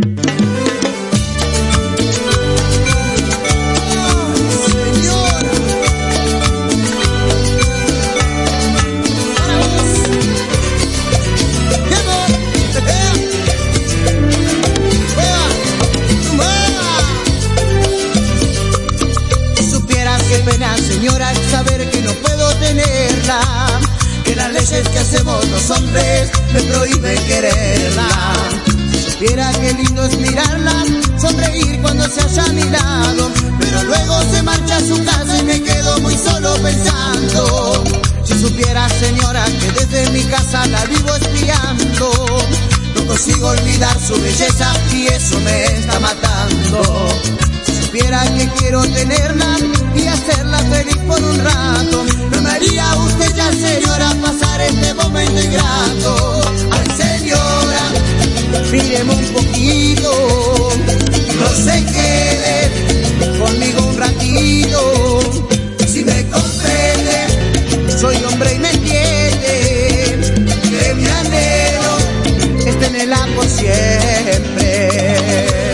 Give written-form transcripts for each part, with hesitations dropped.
Señora, al saber que no puedo tenerla, que las leyes que hacemos los hombres me prohíben quererla. Si supiera qué lindo es mirarla, sonreír cuando se halla a mi lado, pero luego se marcha a su casa y me quedo muy solo pensando. Si supiera, señora, que desde mi casa la vivo espiando, no consigo olvidar su belleza y eso me está matando. Si supiera que quiero tenerla y hacerla feliz por un rato, no me haría usted ya, señora, pasar este momento ingrato. Ay, señora, míreme un poquito, no se quede conmigo un ratito. Si me comprende, soy hombre y me entiende, que mi anhelo es tenerla por siempre.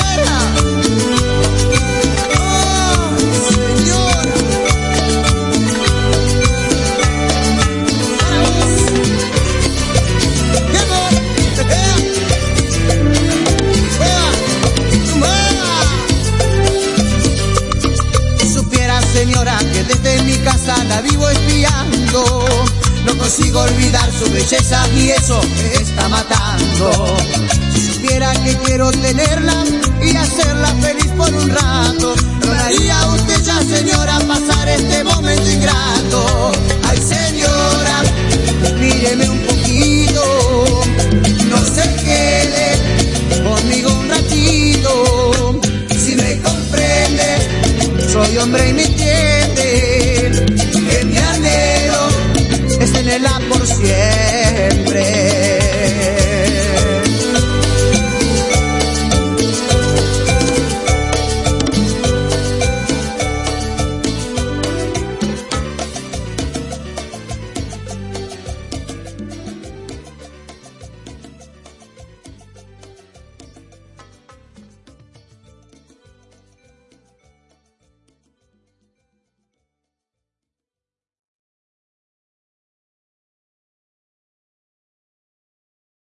Señora, que desde mi casa la vivo espiando, no consigo olvidar su belleza y eso me está matando. Si supiera que quiero tenerla y hacerla feliz por un rato, no me haría usted ya, señora, pasar este momento ingrato. Ay, señora, míreme un poquito, no se quede conmigo un ratito. Si me comprende, soy hombre y me entiende, que mi anhelo es tenerla por siempre.